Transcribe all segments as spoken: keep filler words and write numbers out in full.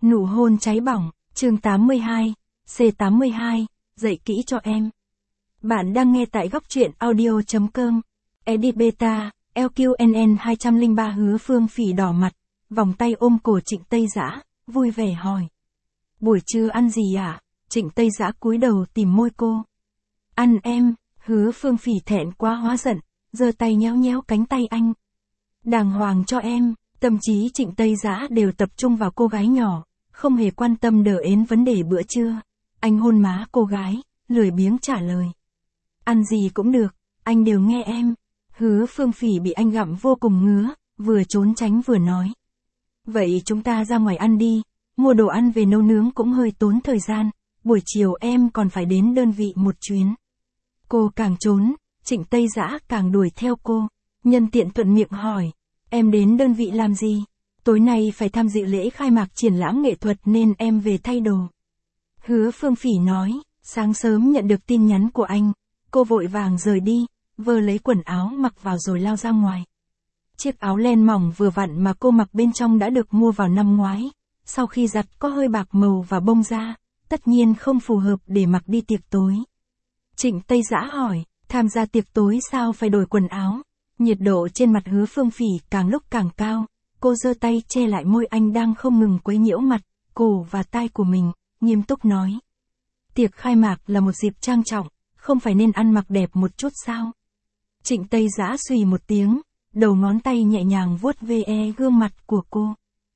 Nụ hôn cháy bỏng, chương tám mươi hai, C tám mươi hai, dạy kỹ cho em. Bạn đang nghe tại góc truyện audio.com. Edit Beta, L Q N N hai không ba Hứa Phương Phỉ đỏ mặt, vòng tay ôm cổ Trịnh Tây Dã, vui vẻ hỏi. Buổi trưa ăn gì ạ? À? Trịnh Tây Dã cúi đầu tìm môi cô. Ăn em, Hứa Phương Phỉ thẹn quá hóa giận, giơ tay nhéo nhéo cánh tay anh. Đàng hoàng cho em, tâm trí Trịnh Tây Dã đều tập trung vào cô gái nhỏ, không hề quan tâm đờ ến vấn đề bữa trưa. Anh hôn má cô gái, lười biếng trả lời. Ăn gì cũng được, anh đều nghe em. Hứa Phương Phỉ bị anh gặm vô cùng ngứa, vừa trốn tránh vừa nói. Vậy chúng ta ra ngoài ăn đi, mua đồ ăn về nấu nướng cũng hơi tốn thời gian, buổi chiều em còn phải đến đơn vị một chuyến. Cô càng trốn, Trịnh Tây Dã càng đuổi theo cô, nhân tiện thuận miệng hỏi, em đến đơn vị làm gì? Tối nay phải tham dự lễ khai mạc triển lãm nghệ thuật nên em về thay đồ. Hứa Phương Phỉ nói, sáng sớm nhận được tin nhắn của anh, cô vội vàng rời đi, vơ lấy quần áo mặc vào rồi lao ra ngoài. Chiếc áo len mỏng vừa vặn mà cô mặc bên trong đã được mua vào năm ngoái, sau khi giặt có hơi bạc màu và bông ra, tất nhiên không phù hợp để mặc đi tiệc tối. Trịnh Tây Dã hỏi, tham gia tiệc tối sao phải đổi quần áo? Nhiệt độ trên mặt Hứa Phương Phỉ càng lúc càng cao, cô giơ tay che lại môi anh đang không ngừng quấy nhiễu mặt, cổ và tai của mình, nghiêm túc nói. Tiệc khai mạc là một dịp trang trọng, không phải nên ăn mặc đẹp một chút sao? Trịnh Tây Dã xùy một tiếng, đầu ngón tay nhẹ nhàng vuốt ve gương mặt của cô.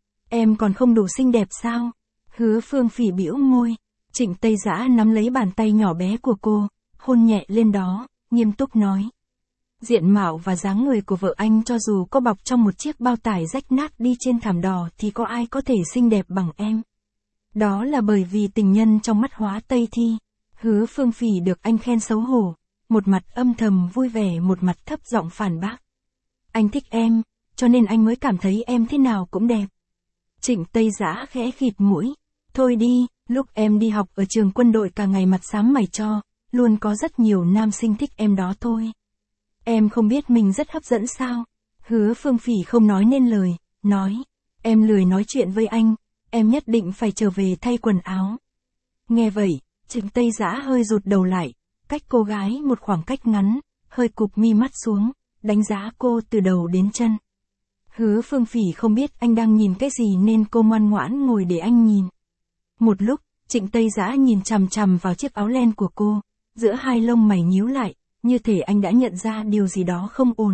Em còn không đủ xinh đẹp sao? Hứa Phương Phỉ bĩu môi, Trịnh Tây Dã nắm lấy bàn tay nhỏ bé của cô, hôn nhẹ lên đó, nghiêm túc nói. Diện mạo và dáng người của vợ anh cho dù có bọc trong một chiếc bao tải rách nát đi trên thảm đỏ thì có ai có thể xinh đẹp bằng em. Đó là bởi vì tình nhân trong mắt Hóa Tây Thi. Hứa Phương Phỉ được anh khen xấu hổ, một mặt âm thầm vui vẻ một mặt thấp giọng phản bác. Anh thích em, cho nên anh mới cảm thấy em thế nào cũng đẹp. Trịnh Tây Dã khẽ khịt mũi. Thôi đi, lúc em đi học ở trường quân đội cả ngày mặt xám mày cho, luôn có rất nhiều nam sinh thích em đó thôi. Em không biết mình rất hấp dẫn sao? Hứa Phương Phỉ không nói nên lời, nói. Em lười nói chuyện với anh, em nhất định phải trở về thay quần áo. Nghe vậy, Trịnh Tây Dã hơi rụt đầu lại, cách cô gái một khoảng cách ngắn, hơi cụp mi mắt xuống, đánh giá cô từ đầu đến chân. Hứa Phương Phỉ không biết anh đang nhìn cái gì nên cô ngoan ngoãn ngồi để anh nhìn. Một lúc, Trịnh Tây Dã nhìn chằm chằm vào chiếc áo len của cô, giữa hai lông mày nhíu lại, như thể anh đã nhận ra điều gì đó không ổn.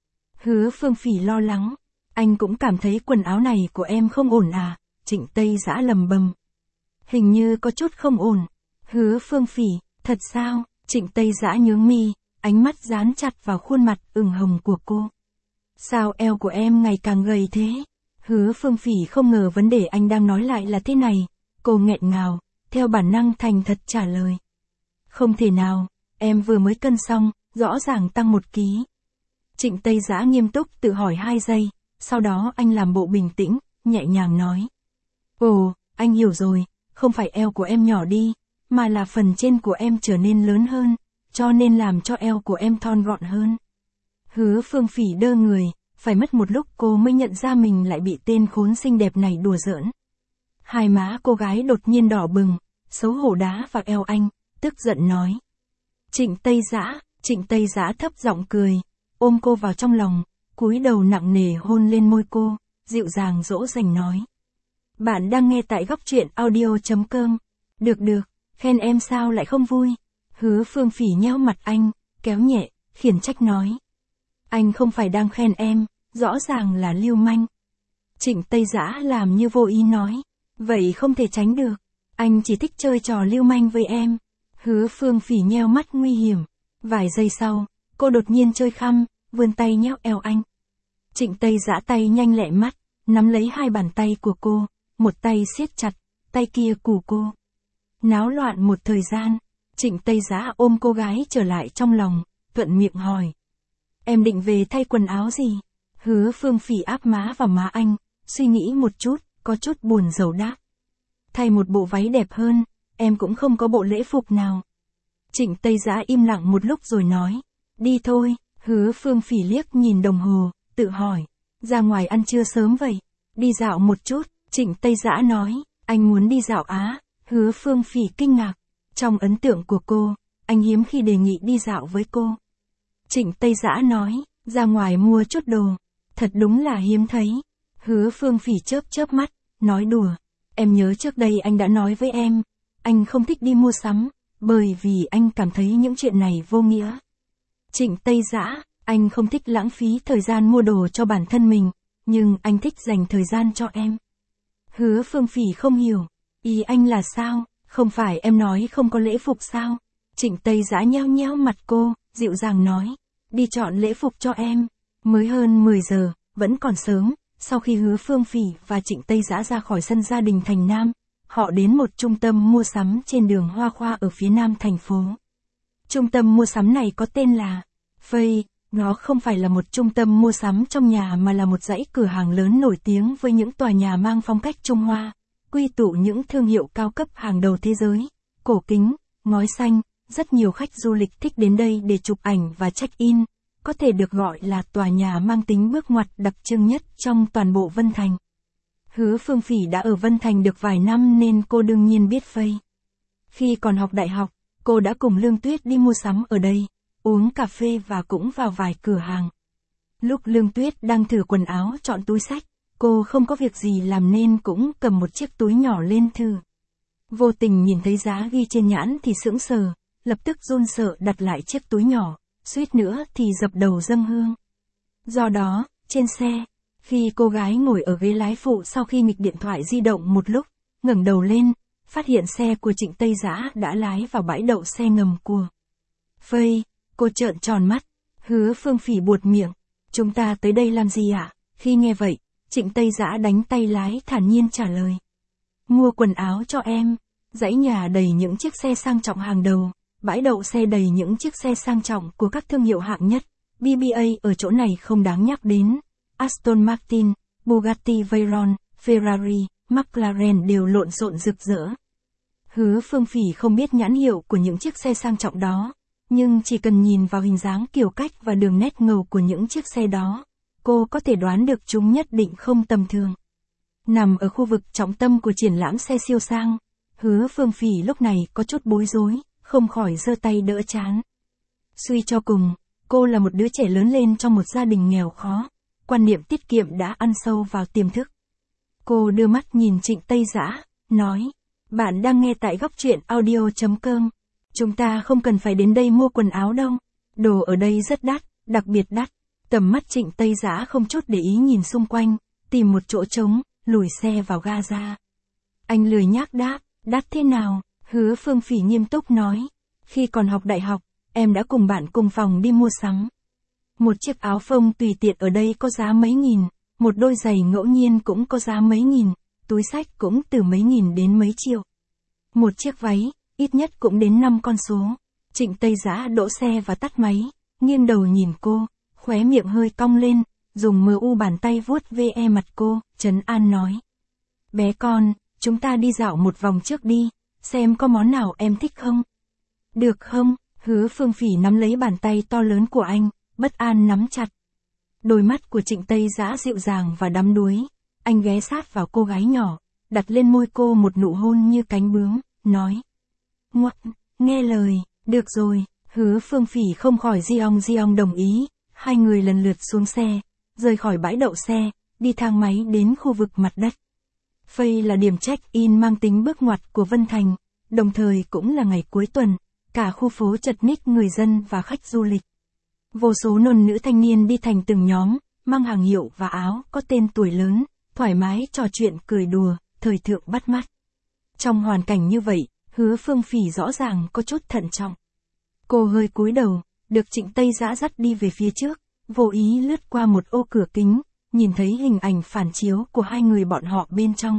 Hứa Phương Phỉ lo lắng, anh cũng cảm thấy quần áo này của em không ổn à? Trịnh Tây Dã lầm bầm. Hình như có chút không ổn. Hứa Phương Phỉ, thật sao? Trịnh Tây Dã nhướng mi, ánh mắt dán chặt vào khuôn mặt ửng hồng của cô. Sao eo của em ngày càng gầy thế? Hứa Phương Phỉ không ngờ vấn đề anh đang nói lại là thế này. Cô nghẹn ngào, theo bản năng thành thật trả lời. Không thể nào, em vừa mới cân xong, rõ ràng tăng một ký. Trịnh Tây Dã nghiêm túc tự hỏi hai giây, sau đó anh làm bộ bình tĩnh, nhẹ nhàng nói. Ồ, anh hiểu rồi, không phải eo của em nhỏ đi, mà là phần trên của em trở nên lớn hơn, cho nên làm cho eo của em thon gọn hơn. Hứa Phương Phỉ đơ người, phải mất một lúc cô mới nhận ra mình lại bị tên khốn xinh đẹp này đùa giỡn. Hai má cô gái đột nhiên đỏ bừng, xấu hổ đá vào eo anh, tức giận nói. Trịnh Tây Dã, Trịnh Tây Dã thấp giọng cười, ôm cô vào trong lòng, cúi đầu nặng nề hôn lên môi cô, dịu dàng dỗ dành nói. Bạn đang nghe tại góc truyện audio.com. Được được, khen em sao lại không vui? Hứa Phương Phỉ nhéo mặt anh, kéo nhẹ, khiển trách nói. Anh không phải đang khen em, rõ ràng là lưu manh. Trịnh Tây Dã làm như vô ý nói. Vậy không thể tránh được, anh chỉ thích chơi trò lưu manh với em. Hứa Phương Phỉ nheo mắt nguy hiểm. Vài giây sau, cô đột nhiên chơi khăm, vươn tay nhéo eo anh. Trịnh Tây Dã tay nhanh lẹ mắt, nắm lấy hai bàn tay của cô, một tay siết chặt, tay kia cù cô. Náo loạn một thời gian, Trịnh Tây Dã ôm cô gái trở lại trong lòng, thuận miệng hỏi. Em định về thay quần áo gì? Hứa Phương Phỉ áp má vào má anh, suy nghĩ một chút, có chút buồn rầu đáp. Thay một bộ váy đẹp hơn, em cũng không có bộ lễ phục nào. Trịnh Tây Dã im lặng một lúc rồi nói. Đi thôi. Hứa Phương Phỉ liếc nhìn đồng hồ, tự hỏi. Ra ngoài ăn trưa sớm vậy. Đi dạo một chút, Trịnh Tây Dã nói. Anh muốn đi dạo Á, Hứa Phương Phỉ kinh ngạc. Trong ấn tượng của cô, anh hiếm khi đề nghị đi dạo với cô. Trịnh Tây Dã nói, ra ngoài mua chút đồ. Thật đúng là hiếm thấy. Hứa Phương Phỉ chớp chớp mắt, nói đùa. Em nhớ trước đây anh đã nói với em, anh không thích đi mua sắm, bởi vì anh cảm thấy những chuyện này vô nghĩa. Trịnh Tây Dã, anh không thích lãng phí thời gian mua đồ cho bản thân mình, nhưng anh thích dành thời gian cho em. Hứa Phương Phỉ không hiểu, ý anh là sao, không phải em nói không có lễ phục sao? Trịnh Tây Dã nheo nheo mặt cô, dịu dàng nói, đi chọn lễ phục cho em. Mới hơn mười giờ, vẫn còn sớm, sau khi Hứa Phương Phỉ và Trịnh Tây Dã ra khỏi sân gia đình Thành Nam, họ đến một trung tâm mua sắm trên đường Hoa Khoa ở phía nam thành phố. Trung tâm mua sắm này có tên là Phây, nó không phải là một trung tâm mua sắm trong nhà mà là một dãy cửa hàng lớn nổi tiếng với những tòa nhà mang phong cách Trung Hoa, quy tụ những thương hiệu cao cấp hàng đầu thế giới, cổ kính, ngói xanh, rất nhiều khách du lịch thích đến đây để chụp ảnh và check-in, có thể được gọi là tòa nhà mang tính bước ngoặt đặc trưng nhất trong toàn bộ Vân Thành. Hứa Phương Phỉ đã ở Vân Thành được vài năm nên cô đương nhiên biết Phây. Khi còn học đại học, cô đã cùng Lương Tuyết đi mua sắm ở đây, uống cà phê và cũng vào vài cửa hàng. Lúc Lương Tuyết đang thử quần áo chọn túi xách, cô không có việc gì làm nên cũng cầm một chiếc túi nhỏ lên thử. Vô tình nhìn thấy giá ghi trên nhãn thì sững sờ, lập tức run sợ đặt lại chiếc túi nhỏ, suýt nữa thì dập đầu dâng hương. Do đó, trên xe, khi cô gái ngồi ở ghế lái phụ sau khi nghịch điện thoại di động một lúc, ngẩng đầu lên, phát hiện xe của Trịnh Tây Dã đã lái vào bãi đậu xe ngầm của Phây. Cô trợn tròn mắt, Hứa Phương Phỉ buột miệng, chúng ta tới đây làm gì ạ? Khi nghe vậy, Trịnh Tây Dã đánh tay lái thản nhiên trả lời. Mua quần áo cho em, dãy nhà đầy những chiếc xe sang trọng hàng đầu, bãi đậu xe đầy những chiếc xe sang trọng của các thương hiệu hạng nhất, bê bê a ở chỗ này không đáng nhắc đến, Aston Martin, Bugatti Veyron, Ferrari, McLaren đều lộn xộn rực rỡ. Hứa Phương Phỉ không biết nhãn hiệu của những chiếc xe sang trọng đó, nhưng chỉ cần nhìn vào hình dáng kiểu cách và đường nét ngầu của những chiếc xe đó, cô có thể đoán được chúng nhất định không tầm thường. Nằm ở khu vực trọng tâm của triển lãm xe siêu sang, Hứa Phương Phỉ lúc này có chút bối rối, không khỏi giơ tay đỡ trán. Suy cho cùng, cô là một đứa trẻ lớn lên trong một gia đình nghèo khó, quan niệm tiết kiệm đã ăn sâu vào tiềm thức. Cô đưa mắt nhìn Trịnh Tây Dã, nói, bạn đang nghe tại góc truyện audio chấm com. Chúng ta không cần phải đến đây mua quần áo đâu. Đồ ở đây rất đắt, đặc biệt đắt. Tầm mắt Trịnh Tây Dã không chút để ý nhìn xung quanh, tìm một chỗ trống, lùi xe vào ga ra. Anh lười nhác đáp, đắt thế nào? Hứa Phương Phỉ nghiêm túc nói. Khi còn học đại học, em đã cùng bạn cùng phòng đi mua sắm. Một chiếc áo phông tùy tiện ở đây có giá mấy nghìn, một đôi giày ngẫu nhiên cũng có giá mấy nghìn, túi xách cũng từ mấy nghìn đến mấy triệu. Một chiếc váy, ít nhất cũng đến năm con số. Trịnh Tây Dã đỗ xe và tắt máy, nghiêng đầu nhìn cô, khóe miệng hơi cong lên, dùng mờ u bàn tay vuốt ve mặt cô, trấn an nói. Bé con, chúng ta đi dạo một vòng trước đi, xem có món nào em thích không? Được không? Hứa Phương Phỉ nắm lấy bàn tay to lớn của anh, bất an nắm chặt. Đôi mắt của Trịnh Tây Dã dịu dàng và đắm đuối, anh ghé sát vào cô gái nhỏ, đặt lên môi cô một nụ hôn như cánh bướm, nói. Ngoắc, nghe lời, được rồi, Hứa Phương Phỉ không khỏi di ong di ong đồng ý, hai người lần lượt xuống xe, rời khỏi bãi đậu xe, đi thang máy đến khu vực mặt đất. Phây là điểm check-in mang tính bước ngoặt của Vân Thành, đồng thời cũng là ngày cuối tuần, cả khu phố chật ních người dân và khách du lịch. Vô số nôn nữ thanh niên đi thành từng nhóm, mang hàng hiệu và áo có tên tuổi lớn, thoải mái trò chuyện cười đùa, thời thượng bắt mắt. Trong hoàn cảnh như vậy, Hứa Phương Phỉ rõ ràng có chút thận trọng. Cô hơi cúi đầu, được Trịnh Tây Dã dắt đi về phía trước, vô ý lướt qua một ô cửa kính, nhìn thấy hình ảnh phản chiếu của hai người bọn họ bên trong.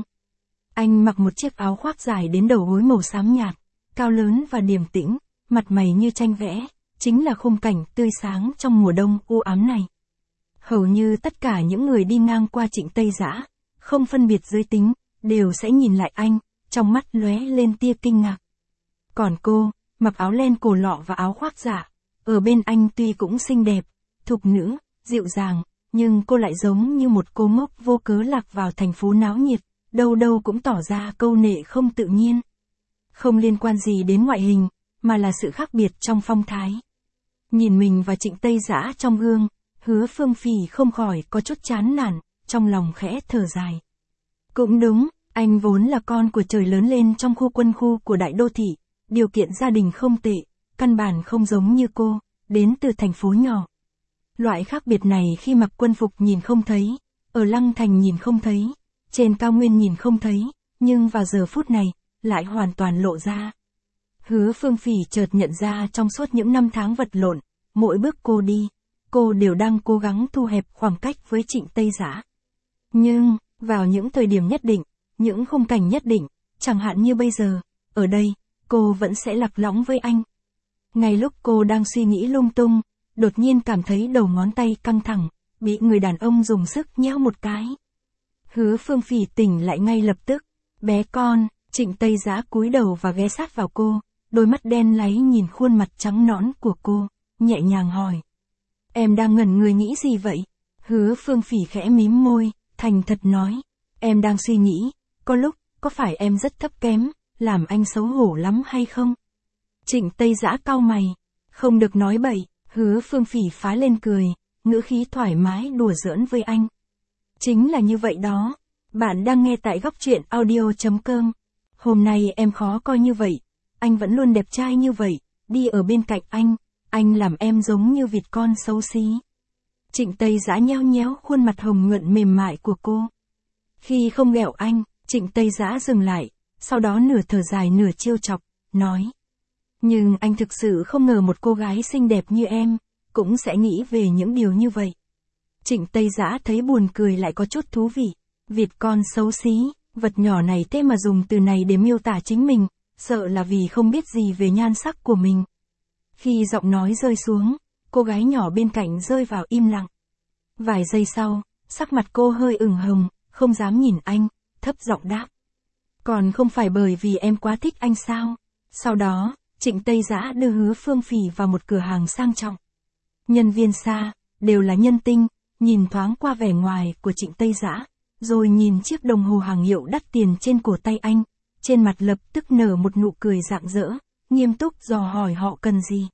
Anh mặc một chiếc áo khoác dài đến đầu gối màu xám nhạt, cao lớn và điềm tĩnh, mặt mày như tranh vẽ, chính là khung cảnh tươi sáng trong mùa đông u ám này. Hầu như tất cả những người đi ngang qua Trịnh Tây Dã, không phân biệt giới tính, đều sẽ nhìn lại anh, trong mắt lóe lên tia kinh ngạc. Còn cô, mặc áo len cổ lọ và áo khoác giả, ở bên anh tuy cũng xinh đẹp, thục nữ, dịu dàng, nhưng cô lại giống như một cô ngốc vô cớ lạc vào thành phố náo nhiệt, đâu đâu cũng tỏ ra câu nệ không tự nhiên. Không liên quan gì đến ngoại hình, mà là sự khác biệt trong phong thái. Nhìn mình và Trịnh Tây Giã trong gương, Hứa Phương Phỉ không khỏi có chút chán nản, trong lòng khẽ thở dài. Cũng đúng, anh vốn là con của trời lớn lên trong khu quân khu của đại đô thị, điều kiện gia đình không tệ, căn bản không giống như cô, đến từ thành phố nhỏ. Loại khác biệt này khi mặc quân phục nhìn không thấy, ở Lăng Thành nhìn không thấy, trên cao nguyên nhìn không thấy, nhưng vào giờ phút này, lại hoàn toàn lộ ra. Hứa Phương Phỉ chợt nhận ra trong suốt những năm tháng vật lộn, mỗi bước cô đi, cô đều đang cố gắng thu hẹp khoảng cách với Trịnh Tây Giã. Nhưng, vào những thời điểm nhất định, những khung cảnh nhất định, chẳng hạn như bây giờ, ở đây, cô vẫn sẽ lạc lõng với anh. Ngay lúc cô đang suy nghĩ lung tung, đột nhiên cảm thấy đầu ngón tay căng thẳng, bị người đàn ông dùng sức nhéo một cái. Hứa Phương Phỉ tỉnh lại ngay lập tức. Bé con, Trịnh Tây Giã cúi đầu và ghé sát vào cô, đôi mắt đen láy nhìn khuôn mặt trắng nõn của cô, nhẹ nhàng hỏi. Em đang ngẩn người nghĩ gì vậy? Hứa Phương Phỉ khẽ mím môi, thành thật nói. Em đang suy nghĩ, có lúc, có phải em rất thấp kém, làm anh xấu hổ lắm hay không? Trịnh Tây Giã cau mày. Không được nói bậy. Hứa Phương Phỉ phá lên cười, ngữ khí thoải mái đùa giỡn với anh. Chính là như vậy đó. Bạn đang nghe tại góc truyện audio chấm com. Hôm nay em khó coi như vậy, anh vẫn luôn đẹp trai như vậy, đi ở bên cạnh anh, anh làm em giống như vịt con xấu xí. Trịnh Tây Giã nheo nhéo khuôn mặt hồng nhuận mềm mại của cô. Khi không ghẹo anh, Trịnh Tây Giã dừng lại, sau đó nửa thở dài nửa trêu chọc, nói. Nhưng anh thực sự không ngờ một cô gái xinh đẹp như em, cũng sẽ nghĩ về những điều như vậy. Trịnh Tây Giã thấy buồn cười lại có chút thú vị. Vịt con xấu xí, vật nhỏ này thế mà dùng từ này để miêu tả chính mình, sợ là vì không biết gì về nhan sắc của mình. Khi giọng nói rơi xuống, cô gái nhỏ bên cạnh rơi vào im lặng. Vài giây sau, sắc mặt cô hơi ửng hồng, không dám nhìn anh, thấp giọng đáp. Còn không phải bởi vì em quá thích anh sao? Sau đó, Trịnh Tây Giã đưa Hứa Phương Phỉ vào một cửa hàng sang trọng. Nhân viên xa, đều là nhân tinh, nhìn thoáng qua vẻ ngoài của Trịnh Tây Giã, rồi nhìn chiếc đồng hồ hàng hiệu đắt tiền trên cổ tay anh, trên mặt lập tức nở một nụ cười rạng rỡ, nghiêm túc dò hỏi họ cần gì.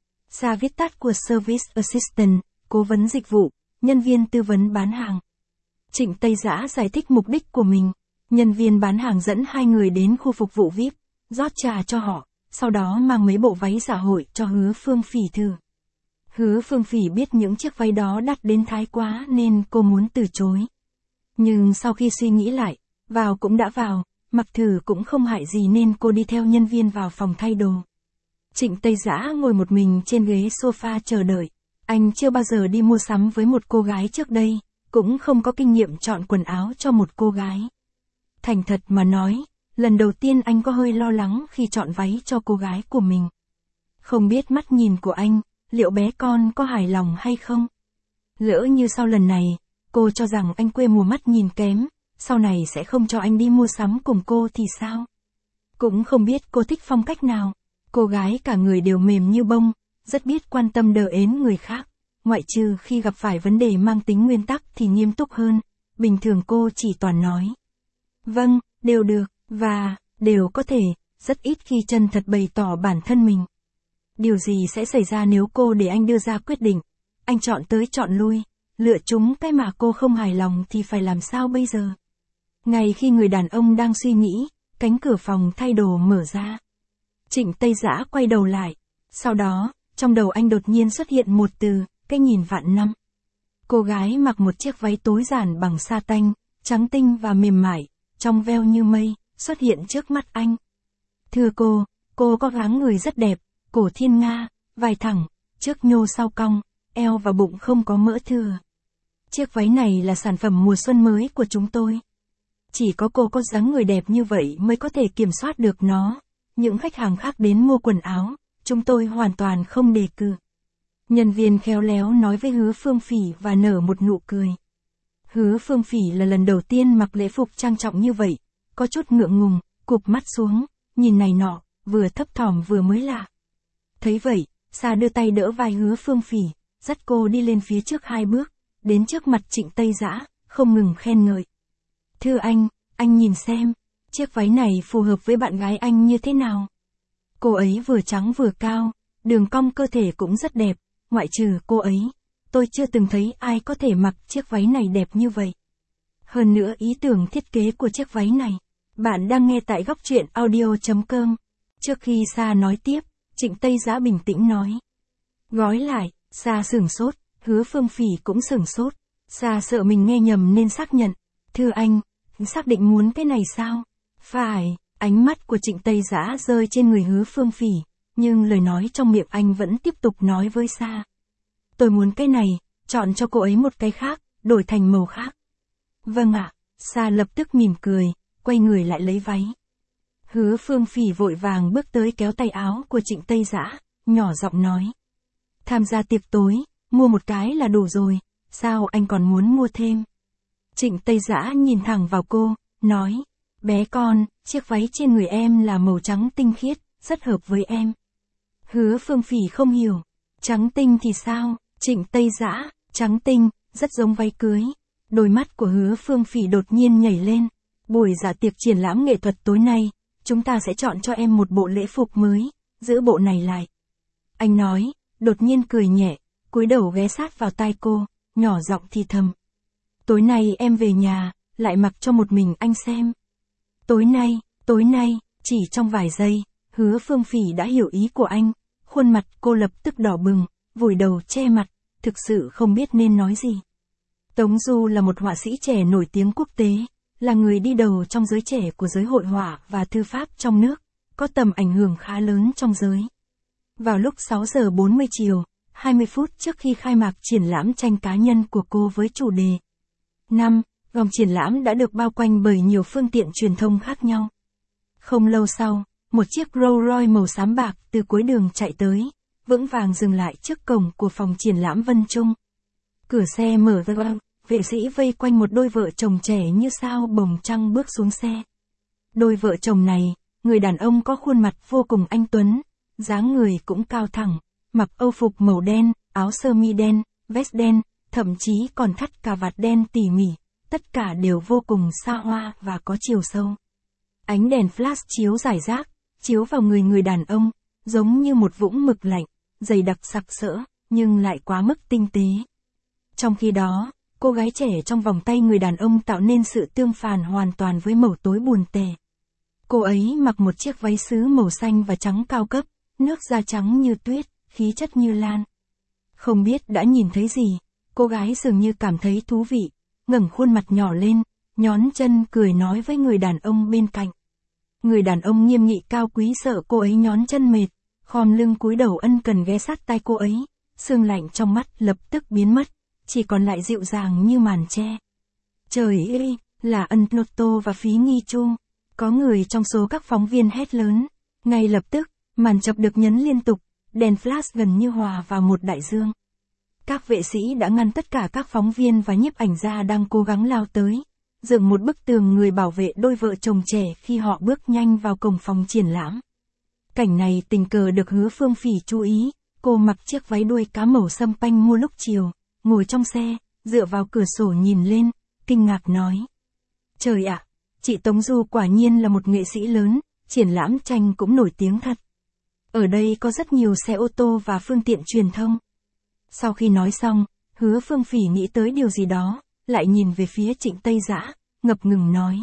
Xa viết tắt của Service Assistant, cố vấn dịch vụ, nhân viên tư vấn bán hàng. Trịnh Tây Giã giải thích mục đích của mình, nhân viên bán hàng dẫn hai người đến khu phục vụ vi ai pi, rót trà cho họ, sau đó mang mấy bộ váy dạ hội cho Hứa Phương Phỉ thử. Hứa Phương Phỉ biết những chiếc váy đó đắt đến thái quá nên cô muốn từ chối. Nhưng sau khi suy nghĩ lại, vào cũng đã vào, mặc thử cũng không hại gì nên cô đi theo nhân viên vào phòng thay đồ. Trịnh Tây Giã ngồi một mình trên ghế sofa chờ đợi. Anh chưa bao giờ đi mua sắm với một cô gái trước đây, cũng không có kinh nghiệm chọn quần áo cho một cô gái. Thành thật mà nói, lần đầu tiên anh có hơi lo lắng khi chọn váy cho cô gái của mình. Không biết mắt nhìn của anh, liệu bé con có hài lòng hay không? Lỡ như sau lần này, cô cho rằng anh quê mùa mắt nhìn kém, sau này sẽ không cho anh đi mua sắm cùng cô thì sao? Cũng không biết cô thích phong cách nào. Cô gái cả người đều mềm như bông, rất biết quan tâm đờ ến người khác. Ngoại trừ khi gặp phải vấn đề mang tính nguyên tắc thì nghiêm túc hơn. Bình thường cô chỉ toàn nói. Vâng, đều được, và, đều có thể, rất ít khi chân thật bày tỏ bản thân mình. Điều gì sẽ xảy ra nếu cô để anh đưa ra quyết định? Anh chọn tới chọn lui, lựa chúng cái mà cô không hài lòng thì phải làm sao bây giờ? Ngay khi người đàn ông đang suy nghĩ, cánh cửa phòng thay đồ mở ra. Trịnh Tây Giã quay đầu lại. Sau đó, trong đầu anh đột nhiên xuất hiện một từ, cái nhìn vạn năm. Cô gái mặc một chiếc váy tối giản bằng sa tanh, trắng tinh và mềm mại, trong veo như mây, xuất hiện trước mắt anh. Thưa cô, cô có dáng người rất đẹp, cổ thiên nga, vai thẳng, trước nhô sau cong, eo và bụng không có mỡ thừa. Chiếc váy này là sản phẩm mùa xuân mới của chúng tôi. Chỉ có cô có dáng người đẹp như vậy mới có thể kiểm soát được nó. Những khách hàng khác đến mua quần áo, chúng tôi hoàn toàn không đề cử. Nhân viên khéo léo nói với Hứa Phương Phỉ và nở một nụ cười. Hứa Phương Phỉ là lần đầu tiên mặc lễ phục trang trọng như vậy, có chút ngượng ngùng, cụp mắt xuống, nhìn này nọ, vừa thấp thỏm vừa mới lạ. Thấy vậy, Sa đưa tay đỡ vai Hứa Phương Phỉ, dắt cô đi lên phía trước hai bước, đến trước mặt Trịnh Tây Giã, không ngừng khen ngợi. Thưa anh, anh nhìn xem, chiếc váy này phù hợp với bạn gái anh như thế nào? Cô ấy vừa trắng vừa cao, đường cong cơ thể cũng rất đẹp, ngoại trừ cô ấy, tôi chưa từng thấy ai có thể mặc chiếc váy này đẹp như vậy. Hơn nữa ý tưởng thiết kế của chiếc váy này, bạn đang nghe tại góc truyện audio chấm com. Trước khi Sa nói tiếp, Trịnh Tây Giã bình tĩnh nói. Gói lại, Sa sửng sốt, Hứa Phương Phỉ cũng sửng sốt. Sa sợ mình nghe nhầm nên xác nhận. Thưa anh, xác định muốn cái này sao? Phải, ánh mắt của Trịnh Tây Giã rơi trên người Hứa Phương Phỉ, nhưng lời nói trong miệng anh vẫn tiếp tục nói với Sa. Tôi muốn cái này, chọn cho cô ấy một cái khác, đổi thành màu khác. Vâng ạ, Sa lập tức mỉm cười, quay người lại lấy váy. Hứa Phương Phỉ vội vàng bước tới kéo tay áo của Trịnh Tây Giã, nhỏ giọng nói. Tham gia tiệc tối, mua một cái là đủ rồi, sao anh còn muốn mua thêm? Trịnh Tây Giã nhìn thẳng vào cô, nói. Bé con, chiếc váy trên người em là màu trắng tinh khiết, rất hợp với em. Hứa Phương Phỉ không hiểu. Trắng tinh thì sao? Trịnh Tây Giã, trắng tinh, rất giống váy cưới. Đôi mắt của Hứa Phương Phỉ đột nhiên nhảy lên. Buổi dạ tiệc triển lãm nghệ thuật tối nay, chúng ta sẽ chọn cho em một bộ lễ phục mới, giữ bộ này lại. Anh nói, đột nhiên cười nhẹ, cúi đầu ghé sát vào tai cô, nhỏ giọng thì thầm. Tối nay em về nhà, lại mặc cho một mình anh xem. Tối nay, tối nay, chỉ trong vài giây, Hứa Phương Phỉ đã hiểu ý của anh, khuôn mặt cô lập tức đỏ bừng, vùi đầu che mặt, thực sự không biết nên nói gì. Tống Du là một họa sĩ trẻ nổi tiếng quốc tế, là người đi đầu trong giới trẻ của giới hội họa và thư pháp trong nước, có tầm ảnh hưởng khá lớn trong giới. Vào lúc sáu giờ bốn mươi chiều, hai mươi phút trước khi khai mạc triển lãm tranh cá nhân của cô với chủ đề năm, vòng triển lãm đã được bao quanh bởi nhiều phương tiện truyền thông khác nhau. Không lâu sau, một chiếc Rolls Royce màu xám bạc từ cuối đường chạy tới, vững vàng dừng lại trước cổng của phòng triển lãm Vân Trung. Cửa xe mở ra, vệ sĩ vây quanh một đôi vợ chồng trẻ như sao bồng trăng bước xuống xe. Đôi vợ chồng này, người đàn ông có khuôn mặt vô cùng anh tuấn, dáng người cũng cao thẳng, mặc âu phục màu đen, áo sơ mi đen, vest đen, thậm chí còn thắt cà vạt đen tỉ mỉ, tất cả đều vô cùng xa hoa và có chiều sâu. Ánh đèn flash chiếu rải rác, chiếu vào người người đàn ông, giống như một vũng mực lạnh, dày đặc sặc sỡ, nhưng lại quá mức tinh tế. Trong khi đó, cô gái trẻ trong vòng tay người đàn ông tạo nên sự tương phản hoàn toàn với màu tối buồn tẻ. Cô ấy mặc một chiếc váy sứ màu xanh và trắng cao cấp, nước da trắng như tuyết, khí chất như lan. Không biết đã nhìn thấy gì, cô gái dường như cảm thấy thú vị, ngẩng khuôn mặt nhỏ lên, nhón chân cười nói với người đàn ông bên cạnh. Người đàn ông nghiêm nghị cao quý sợ cô ấy nhón chân mệt, khom lưng cúi đầu ân cần ghé sát tai cô ấy, sương lạnh trong mắt lập tức biến mất, chỉ còn lại dịu dàng như màn tre. Trời ơi, là Ân Lotto và Phí Nghi Chu. Có người trong số các phóng viên hét lớn. Ngay lập tức, màn chập được nhấn liên tục, đèn flash gần như hòa vào một đại dương. Các vệ sĩ đã ngăn tất cả các phóng viên và nhiếp ảnh gia đang cố gắng lao tới, dựng một bức tường người bảo vệ đôi vợ chồng trẻ khi họ bước nhanh vào cổng phòng triển lãm. Cảnh này tình cờ được Hứa Phương Phỉ chú ý, cô mặc chiếc váy đuôi cá màu sâm panh mua lúc chiều, ngồi trong xe, dựa vào cửa sổ nhìn lên, kinh ngạc nói. Trời ạ, chị Tống Du quả nhiên là một nghệ sĩ lớn, triển lãm tranh cũng nổi tiếng thật. Ở đây có rất nhiều xe ô tô và phương tiện truyền thông. Sau khi nói xong, Hứa Phương Phỉ nghĩ tới điều gì đó, lại nhìn về phía Trịnh Tây Giã, ngập ngừng nói.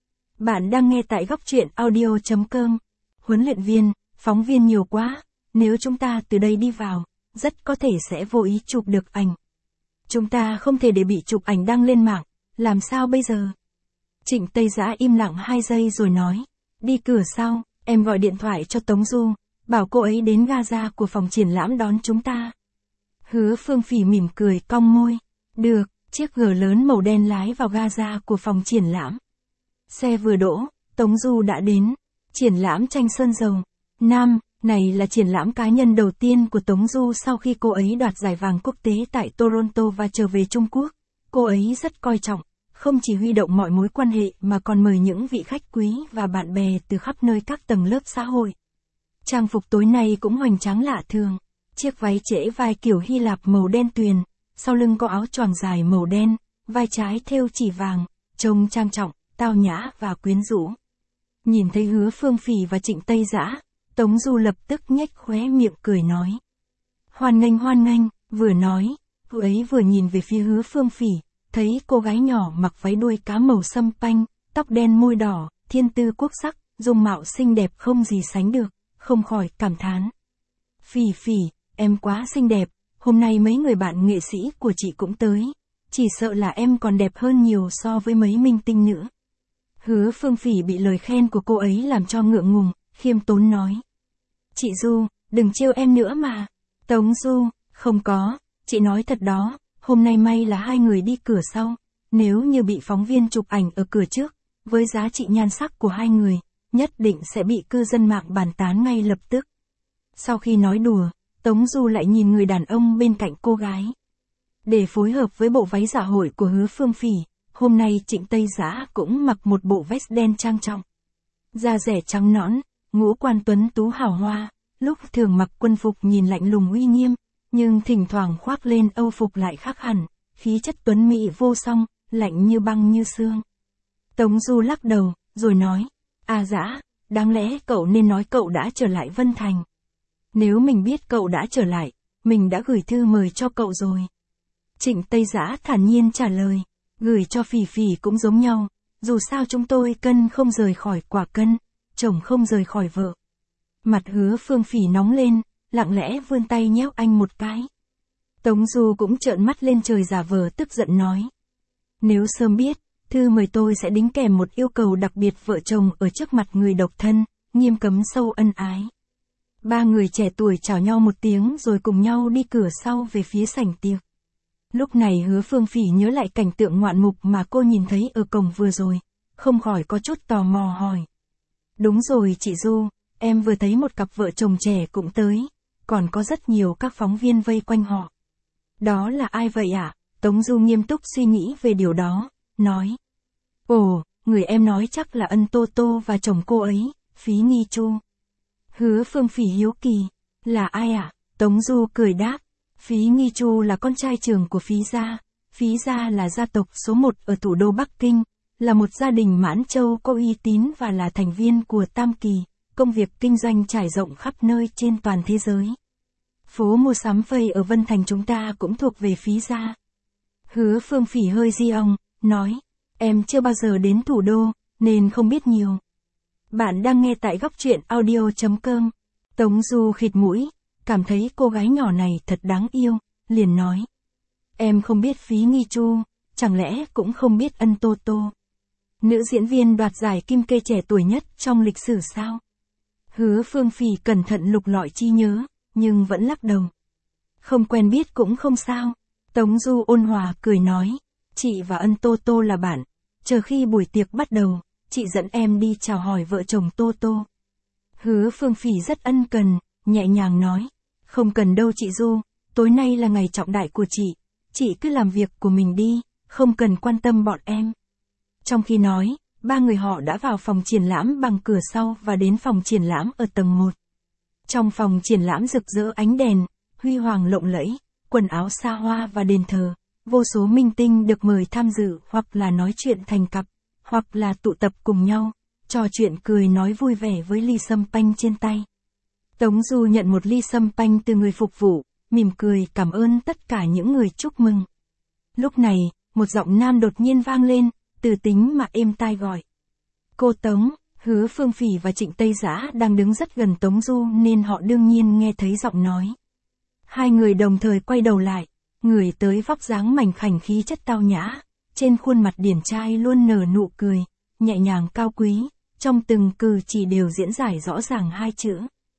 Bạn đang nghe tại góc truyện audio chấm com. Huấn luyện viên, phóng viên nhiều quá, nếu chúng ta từ đây đi vào, rất có thể sẽ vô ý chụp được ảnh. Chúng ta không thể để bị chụp ảnh đăng lên mạng, làm sao bây giờ? Trịnh Tây Giã im lặng hai giây rồi nói. Đi cửa sau, em gọi điện thoại cho Tống Du, bảo cô ấy đến Gaza của phòng triển lãm đón chúng ta. Hứa Phương Phỉ mỉm cười cong môi. Được, chiếc gờ lớn màu đen lái vào Gaza của phòng triển lãm. Xe vừa đỗ, Tống Du đã đến. Triển lãm tranh sơn dầu. Nam, này là triển lãm cá nhân đầu tiên của Tống Du sau khi cô ấy đoạt giải vàng quốc tế tại Toronto và trở về Trung Quốc. Cô ấy rất coi trọng, không chỉ huy động mọi mối quan hệ mà còn mời những vị khách quý và bạn bè từ khắp nơi các tầng lớp xã hội. Trang phục tối nay cũng hoành tráng lạ thường. Chiếc váy trễ vai kiểu Hy Lạp màu đen tuyền, sau lưng có áo choàng dài màu đen, vai trái thêu chỉ vàng, trông trang trọng, tao nhã và quyến rũ. Nhìn thấy Hứa Phương Phỉ và Trịnh Tây Dã, Tống Du lập tức nhếch khóe miệng cười nói. Hoan nghênh hoan nghênh, vừa nói, cô ấy vừa nhìn về phía Hứa Phương Phỉ, thấy cô gái nhỏ mặc váy đuôi cá màu sâm panh, tóc đen môi đỏ, thiên tư quốc sắc, dung mạo xinh đẹp không gì sánh được, không khỏi cảm thán. Phỉ Phỉ, em quá xinh đẹp, hôm nay mấy người bạn nghệ sĩ của chị cũng tới, chỉ sợ là em còn đẹp hơn nhiều so với mấy minh tinh nữa. Hứa Phương Phỉ bị lời khen của cô ấy làm cho ngượng ngùng, khiêm tốn nói. Chị Du, đừng trêu em nữa mà. Tống Du, không có, chị nói thật đó, hôm nay may là hai người đi cửa sau, nếu như bị phóng viên chụp ảnh ở cửa trước, với giá trị nhan sắc của hai người, nhất định sẽ bị cư dân mạng bàn tán ngay lập tức. Sau khi nói đùa, Tống Du lại nhìn người đàn ông bên cạnh cô gái. Để phối hợp với bộ váy dạ hội của Hứa Phương Phỉ, hôm nay Trịnh Tây Dã cũng mặc một bộ vest đen trang trọng. Da dẻ trắng nõn, ngũ quan tuấn tú hào hoa, lúc thường mặc quân phục nhìn lạnh lùng uy nghiêm, nhưng thỉnh thoảng khoác lên âu phục lại khác hẳn, khí chất tuấn mỹ vô song, lạnh như băng như xương. Tống Du lắc đầu, rồi nói, à Dã, đáng lẽ cậu nên nói cậu đã trở lại Vân Thành. Nếu mình biết cậu đã trở lại, mình đã gửi thư mời cho cậu rồi. Trịnh Tây Dã thản nhiên trả lời, gửi cho Phỉ Phỉ cũng giống nhau, dù sao chúng tôi cân không rời khỏi quả cân, chồng không rời khỏi vợ. Mặt Hứa Phương Phỉ nóng lên, lặng lẽ vươn tay nhéo anh một cái. Tống Du cũng trợn mắt lên trời giả vờ tức giận nói. Nếu sớm biết, thư mời tôi sẽ đính kèm một yêu cầu đặc biệt vợ chồng ở trước mặt người độc thân, nghiêm cấm sâu ân ái. Ba người trẻ tuổi chào nhau một tiếng rồi cùng nhau đi cửa sau về phía sảnh tiệc. Lúc này Hứa Phương Phỉ nhớ lại cảnh tượng ngoạn mục mà cô nhìn thấy ở cổng vừa rồi, không khỏi có chút tò mò hỏi. Đúng rồi chị Du, em vừa thấy một cặp vợ chồng trẻ cũng tới, còn có rất nhiều các phóng viên vây quanh họ. Đó là ai vậy ạ? À? Tống Du nghiêm túc suy nghĩ về điều đó, nói. Ồ, người em nói chắc là Ân Tô Tô và chồng cô ấy, Phí Nghi Chu. Hứa Phương Phỉ hiếu kỳ, là ai ạ? À? Tống Du cười đáp. Phí Nghi Chu là con trai trưởng của Phí gia. Phí gia là gia tộc số một ở thủ đô Bắc Kinh, là một gia đình Mãn Châu có uy tín và là thành viên của Tam Kỳ, công việc kinh doanh trải rộng khắp nơi trên toàn thế giới. Phố mua sắm Phây ở Vân Thành chúng ta cũng thuộc về Phí gia. Hứa Phương Phỉ hơi di ông, nói, em chưa bao giờ đến thủ đô, nên không biết nhiều. Bạn đang nghe tại góc truyện audio chấm com. Tống Du khịt mũi, cảm thấy cô gái nhỏ này thật đáng yêu, liền nói. Em không biết Phí Nghi Chu, chẳng lẽ cũng không biết Ân Tô Tô. Nữ diễn viên đoạt giải Kim Kê trẻ tuổi nhất trong lịch sử sao? Hứa Phương Phỉ cẩn thận lục lọi trí nhớ, nhưng vẫn lắc đầu. Không quen biết cũng không sao. Tống Du ôn hòa cười nói, chị và Ân Tô Tô là bạn, chờ khi buổi tiệc bắt đầu, chị dẫn em đi chào hỏi vợ chồng Tô Tô. Hứa Phương Phỉ rất ân cần, nhẹ nhàng nói, không cần đâu chị Du, tối nay là ngày trọng đại của chị, chị cứ làm việc của mình đi, không cần quan tâm bọn em. Trong khi nói, ba người họ đã vào phòng triển lãm bằng cửa sau và đến phòng triển lãm ở tầng một. Trong phòng triển lãm rực rỡ ánh đèn, huy hoàng lộng lẫy, quần áo xa hoa và đền thờ, vô số minh tinh được mời tham dự hoặc là nói chuyện thành cặp, hoặc là tụ tập cùng nhau, trò chuyện cười nói vui vẻ với ly sâm panh trên tay. Tống Du nhận một ly sâm panh từ người phục vụ, mỉm cười cảm ơn tất cả những người chúc mừng. Lúc này, một giọng nam đột nhiên vang lên, từ tính mà êm tai gọi. Cô Tống. Hứa Phương Phỉ và Trịnh Tây Dã đang đứng rất gần Tống Du nên họ đương nhiên nghe thấy giọng nói. Hai người đồng thời quay đầu lại, người tới vóc dáng mảnh khảnh khí chất tao nhã, trên khuôn mặt điển trai luôn nở nụ cười, nhẹ nhàng cao quý, trong từng cử chỉ đều diễn giải rõ ràng hai chữ.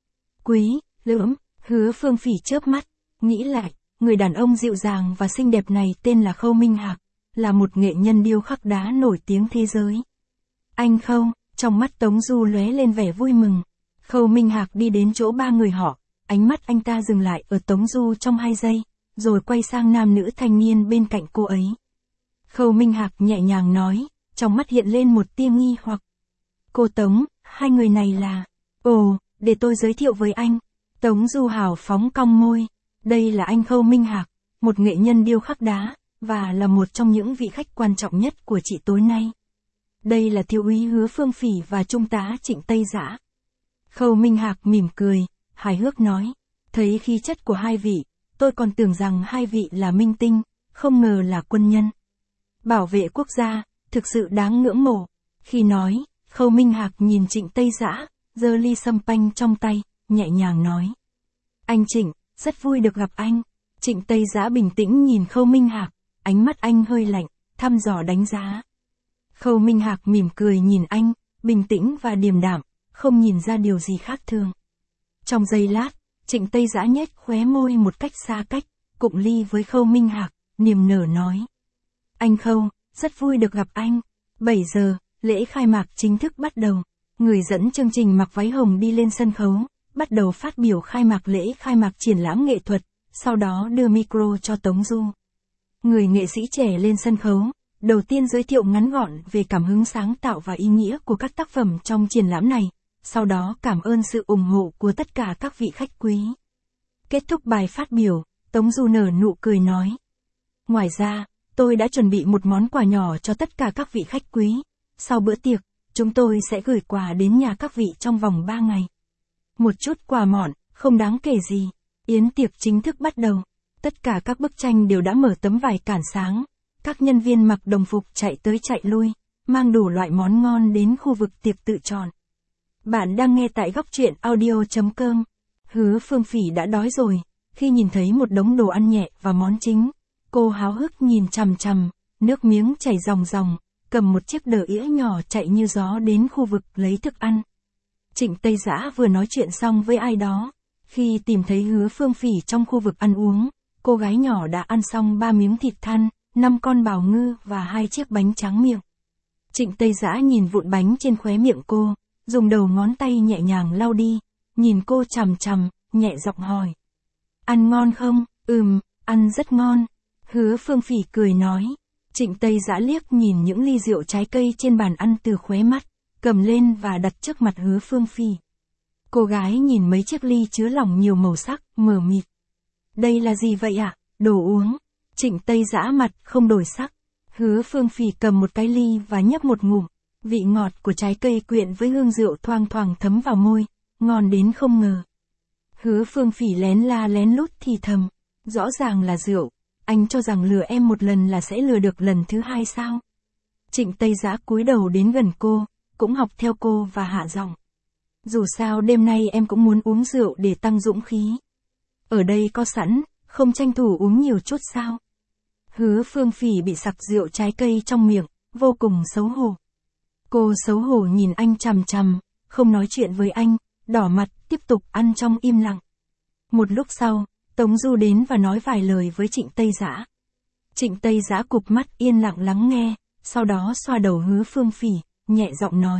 Quý, lưỡng. Hứa Phương Phỉ chớp mắt, nghĩ lại, người đàn ông dịu dàng và xinh đẹp này tên là Khâu Minh Hạc, là một nghệ nhân điêu khắc đá nổi tiếng thế giới. Anh Khâu. Trong mắt Tống Du lóe lên vẻ vui mừng. Khâu Minh Hạc đi đến chỗ ba người họ, ánh mắt anh ta dừng lại ở Tống Du trong hai giây, rồi quay sang nam nữ thanh niên bên cạnh cô ấy. Khâu Minh Hạc nhẹ nhàng nói, trong mắt hiện lên một tia nghi hoặc. Cô Tống, hai người này là... Ồ, để tôi giới thiệu với anh. Tống Du hào phóng cong môi. Đây là anh Khâu Minh Hạc, một nghệ nhân điêu khắc đá, và là một trong những vị khách quan trọng nhất của chị tối nay. đây là thiếu úy Hứa Phương Phỉ và trung tá Trịnh Tây Dã. Khâu Minh Hạc mỉm cười, hài hước nói, thấy khí chất của hai vị, tôi còn tưởng rằng hai vị là minh tinh, không ngờ là quân nhân. Bảo vệ quốc gia, thực sự đáng ngưỡng mộ. Khi nói, Khâu Minh Hạc nhìn Trịnh Tây Dã, giơ ly sâm panh trong tay, nhẹ nhàng nói. Anh Trịnh, rất vui được gặp anh. Trịnh Tây Dã bình tĩnh nhìn Khâu Minh Hạc, ánh mắt anh hơi lạnh, thăm dò đánh giá. Khâu Minh Hạc mỉm cười nhìn anh, bình tĩnh và điềm đạm, không nhìn ra điều gì khác thường. Trong giây lát, Trịnh Tây Dã nhếch khóe môi một cách xa cách, cụng ly với Khâu Minh Hạc, niềm nở nói. Anh Khâu, rất vui được gặp anh. bảy giờ, lễ khai mạc chính thức bắt đầu. Người dẫn chương trình mặc váy hồng đi lên sân khấu, bắt đầu phát biểu khai mạc lễ khai mạc triển lãm nghệ thuật, sau đó đưa micro cho Tống Du. Người nghệ sĩ trẻ lên sân khấu, đầu tiên giới thiệu ngắn gọn về cảm hứng sáng tạo và ý nghĩa của các tác phẩm trong triển lãm này, sau đó cảm ơn sự ủng hộ của tất cả các vị khách quý. Kết thúc bài phát biểu, Tống Du nở nụ cười nói. Ngoài ra, tôi đã chuẩn bị một món quà nhỏ cho tất cả các vị khách quý. Sau bữa tiệc, chúng tôi sẽ gửi quà đến nhà các vị trong vòng ba ngày. Một chút quà mọn, không đáng kể gì. Yến tiệc chính thức bắt đầu. Tất cả các bức tranh đều đã mở tấm vải cản sáng. Các nhân viên mặc đồng phục chạy tới chạy lui, mang đủ loại món ngon đến khu vực tiệc tự chọn. Bạn đang nghe tại góc truyện audio chấm com. Hứa Phương Phỉ đã đói rồi, khi nhìn thấy một đống đồ ăn nhẹ và món chính. Cô háo hức nhìn chằm chằm, nước miếng chảy ròng ròng, cầm một chiếc đờ ĩa nhỏ chạy như gió đến khu vực lấy thức ăn. Trịnh Tây Dã vừa nói chuyện xong với ai đó, khi tìm thấy Hứa Phương Phỉ trong khu vực ăn uống, cô gái nhỏ đã ăn xong ba miếng thịt than, năm con bào ngư và hai chiếc bánh tráng miệng. Trịnh Tây Dã nhìn vụn bánh trên khóe miệng cô, dùng đầu ngón tay nhẹ nhàng lau đi, nhìn cô chằm chằm, nhẹ giọng hỏi. Ăn ngon không? Ừm, ăn rất ngon. Hứa Phương Phỉ cười nói. Trịnh Tây Dã liếc nhìn những ly rượu trái cây trên bàn ăn từ khóe mắt, cầm lên và đặt trước mặt Hứa Phương Phỉ. Cô gái nhìn mấy chiếc ly chứa lỏng nhiều màu sắc, mờ mịt. Đây là gì vậy ạ? À? Đồ uống. Trịnh Tây Dã mặt không đổi sắc. Hứa Phương Phỉ cầm một cái ly và nhấp một ngụm. Vị ngọt của trái cây quyện với hương rượu thoang thoảng thấm vào môi, ngon đến không ngờ. Hứa Phương Phỉ lén la lén lút thì thầm. Rõ ràng là rượu. Anh cho rằng lừa em một lần là sẽ lừa được lần thứ hai sao? Trịnh Tây Dã cúi đầu đến gần cô, cũng học theo cô và hạ giọng. Dù sao đêm nay em cũng muốn uống rượu để tăng dũng khí. Ở đây có sẵn, không tranh thủ uống nhiều chút sao? Hứa Phương Phỉ bị sặc rượu trái cây trong miệng, vô cùng xấu hổ. Cô xấu hổ nhìn anh chằm chằm, không nói chuyện với anh, đỏ mặt, tiếp tục ăn trong im lặng. Một lúc sau, Tống Du đến và nói vài lời với Trịnh Tây Dã. Trịnh Tây Dã cụp mắt yên lặng lắng nghe, sau đó xoa đầu Hứa Phương Phỉ, nhẹ giọng nói.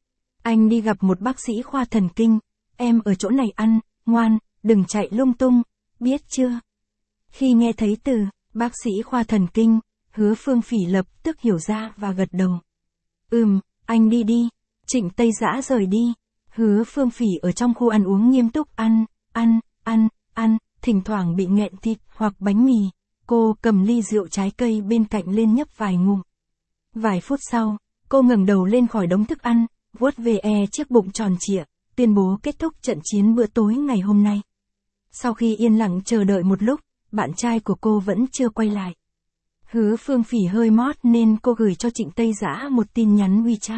Anh đi gặp một bác sĩ khoa thần kinh, em ở chỗ này ăn, ngoan, đừng chạy lung tung, biết chưa? Khi nghe thấy từ, bác sĩ khoa thần kinh, Hứa Phương Phỉ lập tức hiểu ra và gật đầu. Ừm, anh đi đi. Trịnh Tây Dã rời đi. Hứa Phương Phỉ ở trong khu ăn uống nghiêm túc ăn, ăn, ăn, ăn, thỉnh thoảng bị nghẹn thịt hoặc bánh mì. Cô cầm ly rượu trái cây bên cạnh lên nhấp vài ngụm. Vài phút sau, cô ngẩng đầu lên khỏi đống thức ăn, vuốt về e chiếc bụng tròn trịa, tuyên bố kết thúc trận chiến bữa tối ngày hôm nay. Sau khi yên lặng chờ đợi một lúc, bạn trai của cô vẫn chưa quay lại. Hứa Phương Phỉ hơi mót nên cô gửi cho Trịnh Tây Dã một tin nhắn WeChat.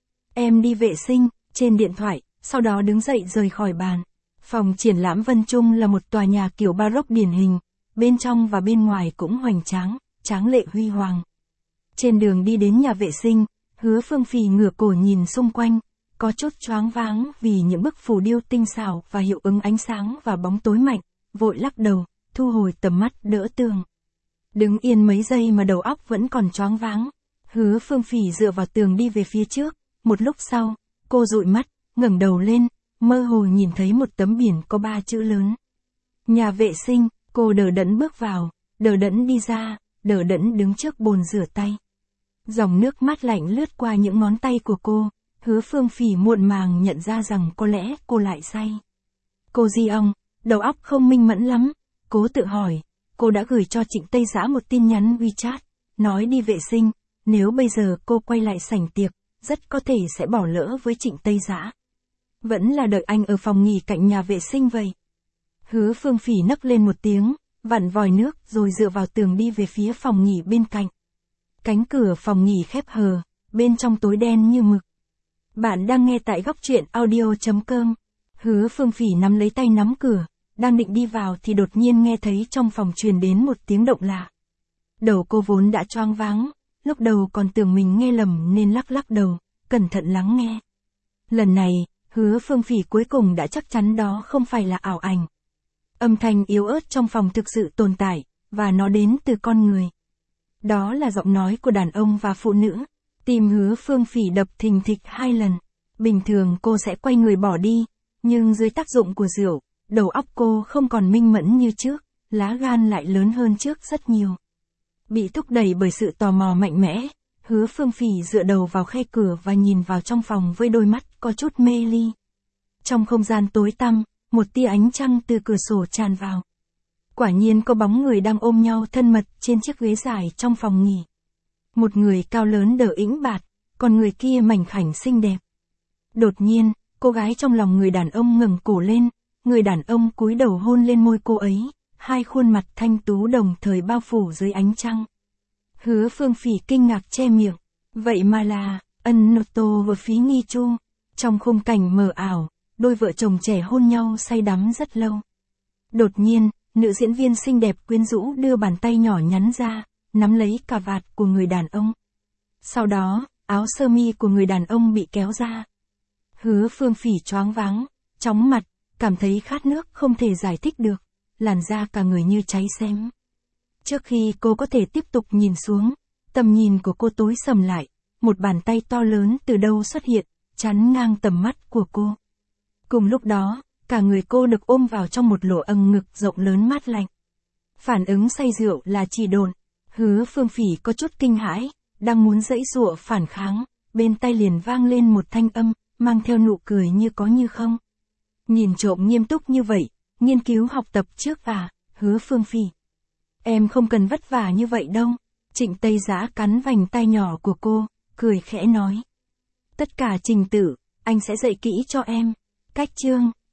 Em đi vệ sinh, trên điện thoại, sau đó đứng dậy rời khỏi bàn. Phòng triển lãm Vân Trung là một tòa nhà kiểu baroque điển hình, bên trong và bên ngoài cũng hoành tráng, tráng lệ huy hoàng. Trên đường đi đến nhà vệ sinh, Hứa Phương Phỉ ngửa cổ nhìn xung quanh, có chút choáng váng vì những bức phù điêu tinh xảo và hiệu ứng ánh sáng và bóng tối mạnh, vội lắc đầu, thu hồi tầm mắt đỡ tường. Đứng yên mấy giây mà đầu óc vẫn còn choáng váng. Hứa Phương Phỉ dựa vào tường đi về phía trước, một lúc sau, cô dụi mắt, ngẩng đầu lên, mơ hồ nhìn thấy một tấm biển có ba chữ lớn. Nhà vệ sinh, cô đờ đẫn bước vào, đờ đẫn đi ra, đờ đẫn đứng trước bồn rửa tay. Dòng nước mát lạnh lướt qua những ngón tay của cô, Hứa Phương Phỉ muộn màng nhận ra rằng có lẽ cô lại say. Cô Di ong, đầu óc không minh mẫn lắm, cố tự hỏi, cô đã gửi cho Trịnh Tây Dã một tin nhắn WeChat, nói đi vệ sinh, nếu bây giờ cô quay lại sảnh tiệc, rất có thể sẽ bỏ lỡ với Trịnh Tây Giã. Vẫn là đợi anh ở phòng nghỉ cạnh nhà vệ sinh vậy. Hứa Phương Phỉ nấc lên một tiếng, vặn vòi nước rồi dựa vào tường đi về phía phòng nghỉ bên cạnh. Cánh cửa phòng nghỉ khép hờ, bên trong tối đen như mực. Bạn đang nghe tại góc truyện audio chấm com. Hứa Phương Phỉ nắm lấy tay nắm cửa, đang định đi vào thì đột nhiên nghe thấy trong phòng truyền đến một tiếng động lạ. Đầu cô vốn đã choáng váng, lúc đầu còn tưởng mình nghe lầm nên lắc lắc đầu, cẩn thận lắng nghe. Lần này, Hứa Phương Phỉ cuối cùng đã chắc chắn đó không phải là ảo ảnh. Âm thanh yếu ớt trong phòng thực sự tồn tại, và nó đến từ con người. Đó là giọng nói của đàn ông và phụ nữ. Tim Hứa Phương Phỉ đập thình thịch hai lần. Bình thường cô sẽ quay người bỏ đi, nhưng dưới tác dụng của rượu, đầu óc cô không còn minh mẫn như trước, lá gan lại lớn hơn trước rất nhiều. Bị thúc đẩy bởi sự tò mò mạnh mẽ, Hứa Phương Phỉ dựa đầu vào khe cửa và nhìn vào trong phòng với đôi mắt có chút mê ly. Trong không gian tối tăm, một tia ánh trăng từ cửa sổ tràn vào. Quả nhiên có bóng người đang ôm nhau thân mật trên chiếc ghế dài trong phòng nghỉ. Một người cao lớn đờ ĩnh bạt, còn người kia mảnh khảnh xinh đẹp. Đột nhiên, cô gái trong lòng người đàn ông ngẩng cổ lên, người đàn ông cúi đầu hôn lên môi cô ấy, hai khuôn mặt thanh tú đồng thời bao phủ dưới ánh trăng. Hứa Phương Phỉ kinh ngạc che miệng, vậy mà là, Ân Nô Tô và Phí Nghi Chu. Trong khung cảnh mờ ảo, đôi vợ chồng trẻ hôn nhau say đắm rất lâu. Đột nhiên, nữ diễn viên xinh đẹp quyến rũ đưa bàn tay nhỏ nhắn ra, nắm lấy cà vạt của người đàn ông. Sau đó, áo sơ mi của người đàn ông bị kéo ra. Hứa Phương Phỉ choáng váng, chóng mặt, cảm thấy khát nước không thể giải thích được, làn da cả người như cháy xém. Trước khi cô có thể tiếp tục nhìn xuống, tầm nhìn của cô tối sầm lại, một bàn tay to lớn từ đâu xuất hiện, chắn ngang tầm mắt của cô. Cùng lúc đó, cả người cô được ôm vào trong một lỗ âng ngực rộng lớn mát lạnh. Phản ứng say rượu là chỉ độn, Hứa Phương Phỉ có chút kinh hãi, đang muốn giãy giụa phản kháng, bên tai liền vang lên một thanh âm, mang theo nụ cười như có như không. Nhìn trộm nghiêm túc như vậy, nghiên cứu học tập trước à, Hứa Phương Phỉ. Em không cần vất vả như vậy đâu. Trịnh Tây Giã cắn vành tay nhỏ của cô, cười khẽ nói. Tất cả trình tự, anh sẽ dạy kỹ cho em. Cách chương.